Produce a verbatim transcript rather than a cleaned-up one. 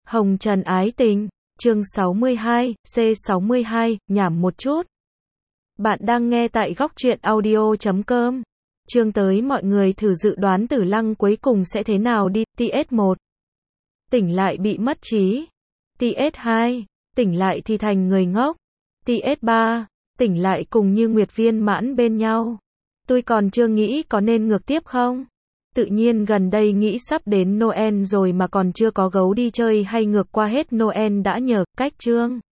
Hồng Trần ái tình, chương sáu mươi hai, C sáu mươi hai, nhảm một chút. Bạn đang nghe tại góc truyện audio chấm com. Chương tới mọi người thử dự đoán Tử Lăng cuối cùng sẽ thế nào đi. tê ét một. Tỉnh lại bị mất trí. tê ét hai. Tỉnh lại thì thành người ngốc. tê ét ba. Tỉnh lại cùng như Nguyệt Viên Mãn bên nhau. Tôi còn chưa nghĩ có nên ngược tiếp không? Tự nhiên gần đây nghĩ sắp đến Noel rồi mà còn chưa có gấu đi chơi hay ngược qua hết Noel đã nhờ, cách chương.